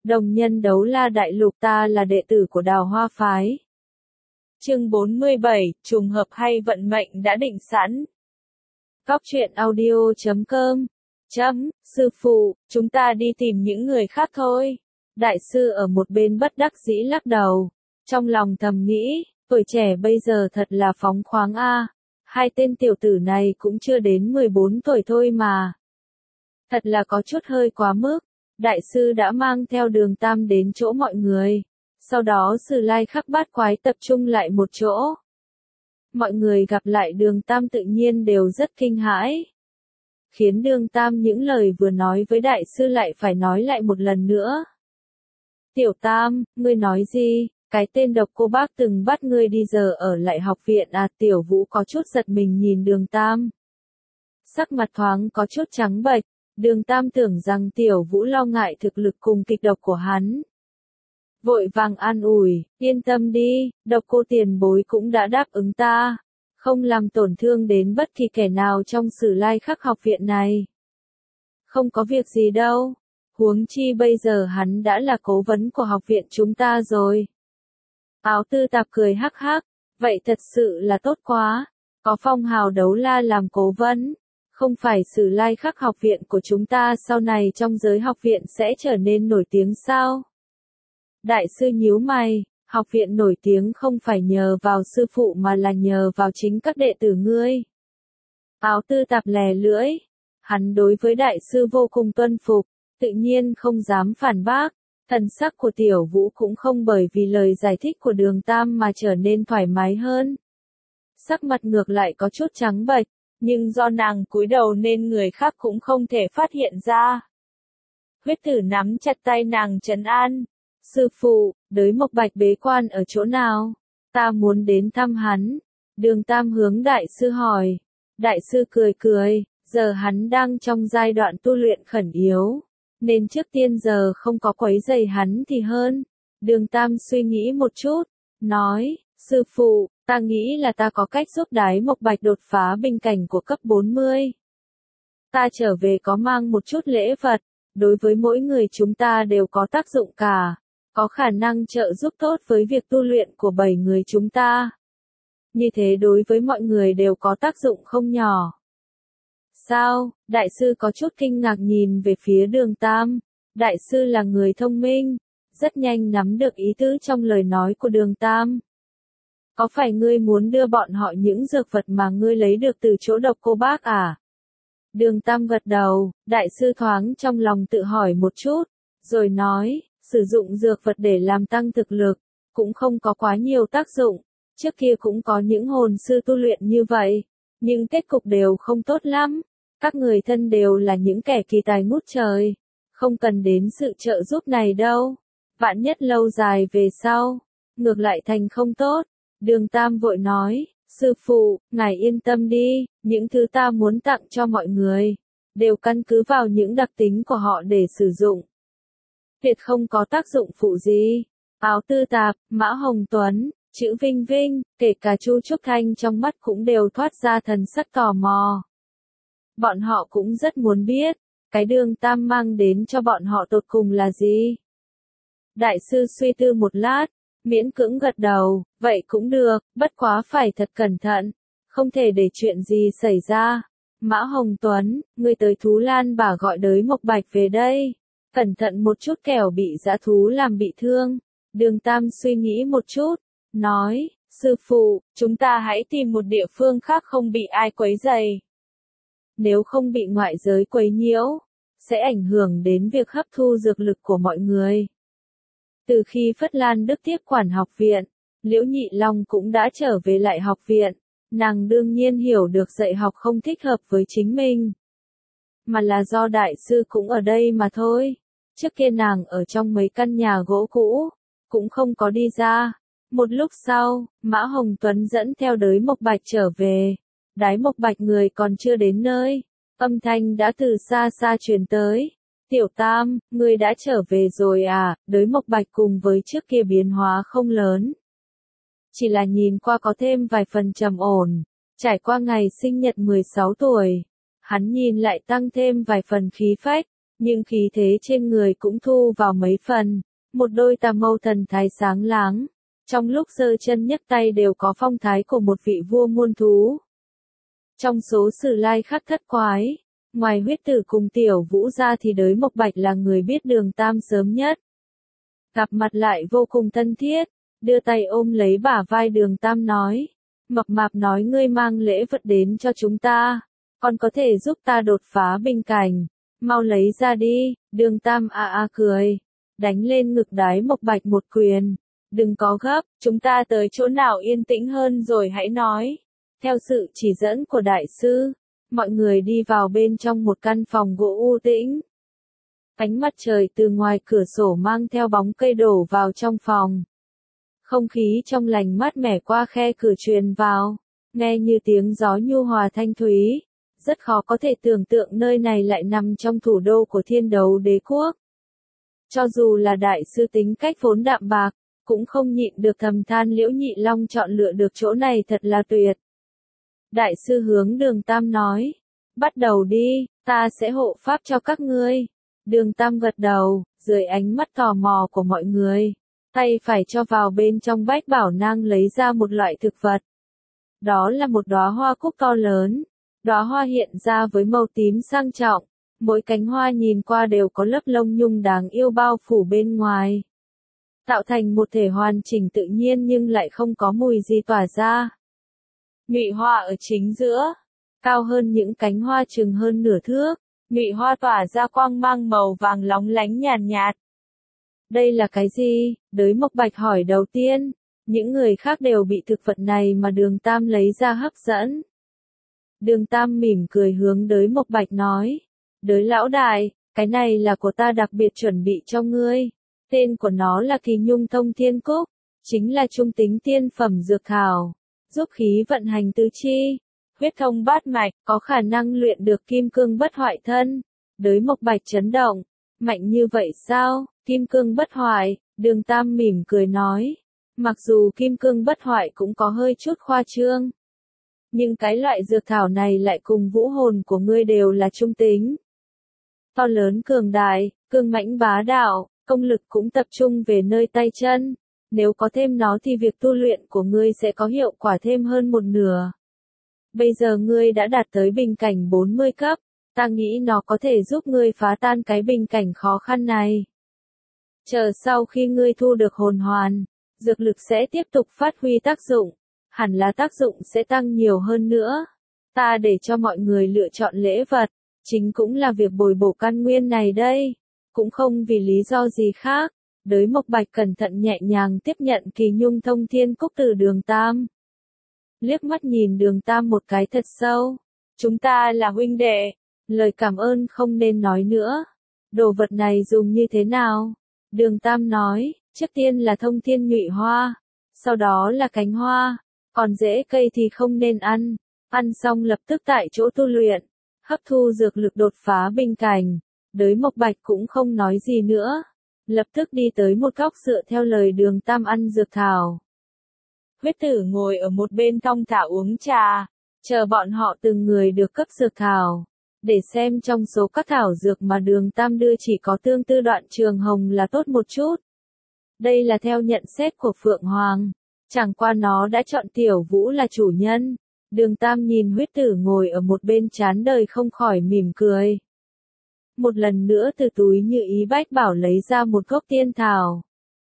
Đồng nhân Đấu La Đại Lục, ta là đệ tử của Đào Hoa Phái. Chương 47, trùng hợp hay vận mệnh đã định sẵn. Góc truyện audio.com. Sư phụ, chúng ta đi tìm những người khác thôi. Đại sư ở một bên bất đắc dĩ lắc đầu. Trong lòng thầm nghĩ, tuổi trẻ bây giờ thật là phóng khoáng a. Hai tên tiểu tử này cũng chưa đến 14 tuổi thôi mà. Thật là có chút hơi quá mức. Đại sư đã mang theo Đường Tam đến chỗ mọi người. Sau đó Sử Lai Khắc Bát Quái tập trung lại một chỗ. Mọi người gặp lại Đường Tam tự nhiên đều rất kinh hãi. Khiến Đường Tam những lời vừa nói với đại sư lại phải nói lại một lần nữa. Tiểu Tam, ngươi nói gì? Cái tên độc cô bác từng bắt ngươi đi giờ ở lại học viện à? Tiểu Vũ có chút giật mình nhìn Đường Tam. Sắc mặt thoáng có chút trắng bệch. Đường Tam tưởng rằng Tiểu Vũ lo ngại thực lực cùng kịch độc của hắn. Vội vàng an ủi, yên tâm đi, độc cô tiền bối cũng đã đáp ứng ta. Không làm tổn thương đến bất kỳ kẻ nào trong Sử Lai Khắc học viện này. Không có việc gì đâu. Huống chi bây giờ hắn đã là cố vấn của học viện chúng ta rồi. Áo Tư Tạp cười hắc hắc, vậy thật sự là tốt quá. Có phong hào Đấu La làm cố vấn. Không phải Sử Lai Khắc học viện của chúng ta sau này trong giới học viện sẽ trở nên nổi tiếng sao? Đại sư nhíu mày, học viện nổi tiếng không phải nhờ vào sư phụ mà là nhờ vào chính các đệ tử ngươi. Áo Tư Tạp lè lưỡi, hắn đối với đại sư vô cùng tuân phục, tự nhiên không dám phản bác. Thần sắc của Tiểu Vũ cũng không bởi vì lời giải thích của Đường Tam mà trở nên thoải mái hơn. Sắc mặt ngược lại có chút trắng bệch. Nhưng do nàng cúi đầu nên người khác cũng không thể phát hiện ra. Huyết Tử nắm chặt tay nàng trấn an. Sư phụ, Đới Mộc Bạch bế quan ở chỗ nào? Ta muốn đến thăm hắn. Đường Tam hướng đại sư hỏi. Đại sư cười cười, giờ hắn đang trong giai đoạn tu luyện khẩn yếu. Nên trước tiên giờ không có quấy rầy hắn thì hơn. Đường Tam suy nghĩ một chút, nói, sư phụ, ta nghĩ là ta có cách giúp Đái Mộc Bạch đột phá bình cảnh của cấp 40. Ta trở về có mang một chút lễ vật, đối với mỗi người chúng ta đều có tác dụng cả, có khả năng trợ giúp tốt với việc tu luyện của 7 người chúng ta. Như thế đối với mọi người đều có tác dụng không nhỏ. Sao? Đại sư có chút kinh ngạc nhìn về phía Đường Tam. Đại sư là người thông minh, rất nhanh nắm được ý tứ trong lời nói của Đường Tam. Có phải ngươi muốn đưa bọn họ những dược vật mà ngươi lấy được từ chỗ độc cô bác à? Đường Tam gật đầu, đại sư thoáng trong lòng tự hỏi một chút, rồi nói, sử dụng dược vật để làm tăng thực lực, cũng không có quá nhiều tác dụng. Trước kia cũng có những hồn sư tu luyện như vậy, nhưng kết cục đều không tốt lắm. Các người thân đều là những kẻ kỳ tài ngút trời, không cần đến sự trợ giúp này đâu. Vạn nhất lâu dài về sau, ngược lại thành không tốt. Đường Tam vội nói, sư phụ, ngài yên tâm đi, những thứ ta muốn tặng cho mọi người, đều căn cứ vào những đặc tính của họ để sử dụng. Tuyệt không có tác dụng phụ gì. Áo Tư Tạp, Mã Hồng Tuấn, Chữ Vinh Vinh, kể cả Chu Trúc Thanh trong mắt cũng đều thoát ra thần sắc tò mò. Bọn họ cũng rất muốn biết, cái Đường Tam mang đến cho bọn họ tột cùng là gì. Đại sư suy tư một lát, miễn cưỡng gật đầu, vậy cũng được, bất quá phải thật cẩn thận, không thể để chuyện gì xảy ra. Mã Hồng Tuấn, ngươi tới Thú Lan Bà gọi Đới Mộc Bạch về đây, cẩn thận một chút kẻo bị dã thú làm bị thương. Đường Tam suy nghĩ một chút, nói, sư phụ, chúng ta hãy tìm một địa phương khác không bị ai quấy rầy. Nếu không bị ngoại giới quấy nhiễu, sẽ ảnh hưởng đến việc hấp thu dược lực của mọi người. Từ khi Phất Lan Đức tiếp quản học viện, Liễu Nhị Long cũng đã trở về lại học viện, nàng đương nhiên hiểu được dạy học không thích hợp với chính mình. Mà là do đại sư cũng ở đây mà thôi. Trước kia nàng ở trong mấy căn nhà gỗ cũ, cũng không có đi ra. Một lúc sau, Mã Hồng Tuấn dẫn theo Đới Mộc Bạch trở về. Đái Mộc Bạch người còn chưa đến nơi, âm thanh đã từ xa xa truyền tới. Tiểu Tam, ngươi đã trở về rồi à? Đới Mộc Bạch cùng với trước kia biến hóa không lớn. Chỉ là nhìn qua có thêm vài phần trầm ổn. Trải qua ngày sinh nhật 16 tuổi, hắn nhìn lại tăng thêm vài phần khí phách. nhưng khí thế trên người cũng thu vào mấy phần, một đôi tà mâu thần thái sáng láng, trong lúc giơ chân nhấc tay đều có phong thái của một vị vua muôn thú. Trong số Sử Lai Khắc thất quái, ngoài Huyết Tử cùng Tiểu Vũ ra thì Đới Mộc Bạch là người biết Đường Tam sớm nhất. Gặp mặt lại vô cùng thân thiết, đưa tay ôm lấy bả vai Đường Tam nói, mập mạp nói ngươi mang lễ vật đến cho chúng ta, còn có thể giúp ta đột phá bình cảnh, mau lấy ra đi. Đường Tam cười, đánh lên ngực Đới Mộc Bạch một quyền, đừng có gấp, chúng ta tới chỗ nào yên tĩnh hơn rồi hãy nói. Theo sự chỉ dẫn của đại sư, mọi người đi vào bên trong một căn phòng gỗ u tĩnh. Ánh mặt trời từ ngoài cửa sổ mang theo bóng cây đổ vào trong phòng. Không khí trong lành mát mẻ qua khe cửa truyền vào, nghe như tiếng gió nhu hòa thanh thúy. Rất khó có thể tưởng tượng nơi này lại nằm trong thủ đô của Thiên Đấu Đế Quốc. Cho dù là đại sư tính cách vốn đạm bạc, cũng không nhịn được thầm than Liễu Nhị Long chọn lựa được chỗ này thật là tuyệt. Đại sư hướng Đường Tam nói, bắt đầu đi, ta sẽ hộ pháp cho các ngươi. Đường Tam gật đầu, dưới ánh mắt tò mò của mọi người, tay phải cho vào bên trong bách bảo nang lấy ra một loại thực vật. Đó là một đóa hoa cúc to lớn, đóa hoa hiện ra với màu tím sang trọng, mỗi cánh hoa nhìn qua đều có lớp lông nhung đáng yêu bao phủ bên ngoài. Tạo thành một thể hoàn chỉnh tự nhiên nhưng lại không có mùi gì tỏa ra. Nhụy hoa ở chính giữa, cao hơn những cánh hoa chừng hơn nửa thước, nhụy hoa tỏa ra quang mang màu vàng lóng lánh nhàn nhạt. Đây là cái gì? Đới Mộc Bạch hỏi đầu tiên, những người khác đều bị thực vật này mà Đường Tam lấy ra hấp dẫn. Đường Tam mỉm cười hướng Đới Mộc Bạch nói, Đới lão đại, cái này là của ta đặc biệt chuẩn bị cho ngươi, tên của nó là Kỳ Nhung Thông Thiên Cúc, chính là trung tính tiên phẩm dược thảo, giúp khí vận hành tứ chi, huyết thông bát mạch, có khả năng luyện được kim cương bất hoại thân. Đới Mộc Bạch chấn động, mạnh như vậy sao? Kim cương bất hoại, Đường Tam mỉm cười nói, mặc dù kim cương bất hoại cũng có hơi chút khoa trương, nhưng cái loại dược thảo này lại cùng vũ hồn của ngươi đều là trung tính. To lớn cường đại, cương mãnh bá đạo, công lực cũng tập trung về nơi tay chân, nếu có thêm nó thì việc tu luyện của ngươi sẽ có hiệu quả thêm hơn một nửa. Bây giờ ngươi đã đạt tới bình cảnh 40 cấp, ta nghĩ nó có thể giúp ngươi phá tan cái bình cảnh khó khăn này. Chờ sau khi ngươi thu được hồn hoàn, dược lực sẽ tiếp tục phát huy tác dụng, hẳn là tác dụng sẽ tăng nhiều hơn nữa. Ta để cho mọi người lựa chọn lễ vật, chính cũng là việc bồi bổ căn nguyên này đây, cũng không vì lý do gì khác. Đới Mộc Bạch cẩn thận nhẹ nhàng tiếp nhận Kỳ Nhung Thông Thiên Cúc từ Đường Tam. Liếc mắt nhìn Đường Tam một cái thật sâu. Chúng ta là huynh đệ, lời cảm ơn không nên nói nữa. Đồ vật này dùng như thế nào? Đường Tam nói, trước tiên là thông thiên nhụy hoa, sau đó là cánh hoa, còn rễ cây thì không nên ăn. Ăn xong lập tức tại chỗ tu luyện, hấp thu dược lực đột phá bình cảnh. Đới Mộc Bạch cũng không nói gì nữa, lập tức đi tới một góc dựa theo lời Đường Tam ăn dược thảo. Huyết Tử ngồi ở một bên thong thả uống trà, chờ bọn họ từng người được cấp dược thảo, để xem trong số các thảo dược mà Đường Tam đưa chỉ có tương tư đoạn trường hồng là tốt một chút. Đây là theo nhận xét của Phượng Hoàng, chẳng qua nó đã chọn Tiểu Vũ là chủ nhân. Đường Tam nhìn Huyết Tử ngồi ở một bên chán đời không khỏi mỉm cười. Một lần nữa từ túi Như Ý Bách Bảo lấy ra một gốc tiên thảo.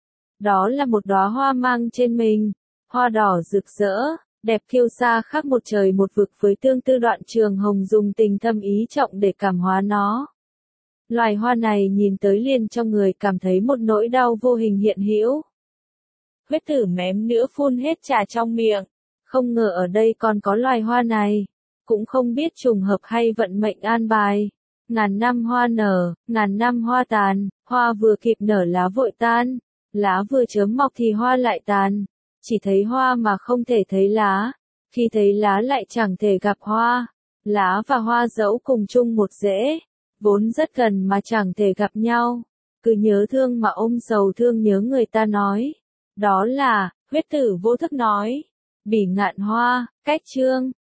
Đó là một đóa hoa mang trên mình, hoa đỏ rực rỡ, đẹp kiêu sa khác một trời một vực với tương tư đoạn trường hồng dùng tình thâm ý trọng để cảm hóa nó. Loài hoa này nhìn tới liền cho người cảm thấy một nỗi đau vô hình hiện hữu. Huyết Tử mém nữa phun hết trà trong miệng, không ngờ ở đây còn có loài hoa này, cũng không biết trùng hợp hay vận mệnh an bài. Ngàn năm hoa nở, ngàn năm hoa tàn, hoa vừa kịp nở lá vội tan, lá vừa chớm mọc thì hoa lại tàn, chỉ thấy hoa mà không thể thấy lá, khi thấy lá lại chẳng thể gặp hoa, lá và hoa dẫu cùng chung một rễ, vốn rất gần mà chẳng thể gặp nhau, cứ nhớ thương mà ôm sầu thương nhớ người ta nói, đó là, Huyết Tử vô thức nói, bỉ ngạn hoa, cách chương.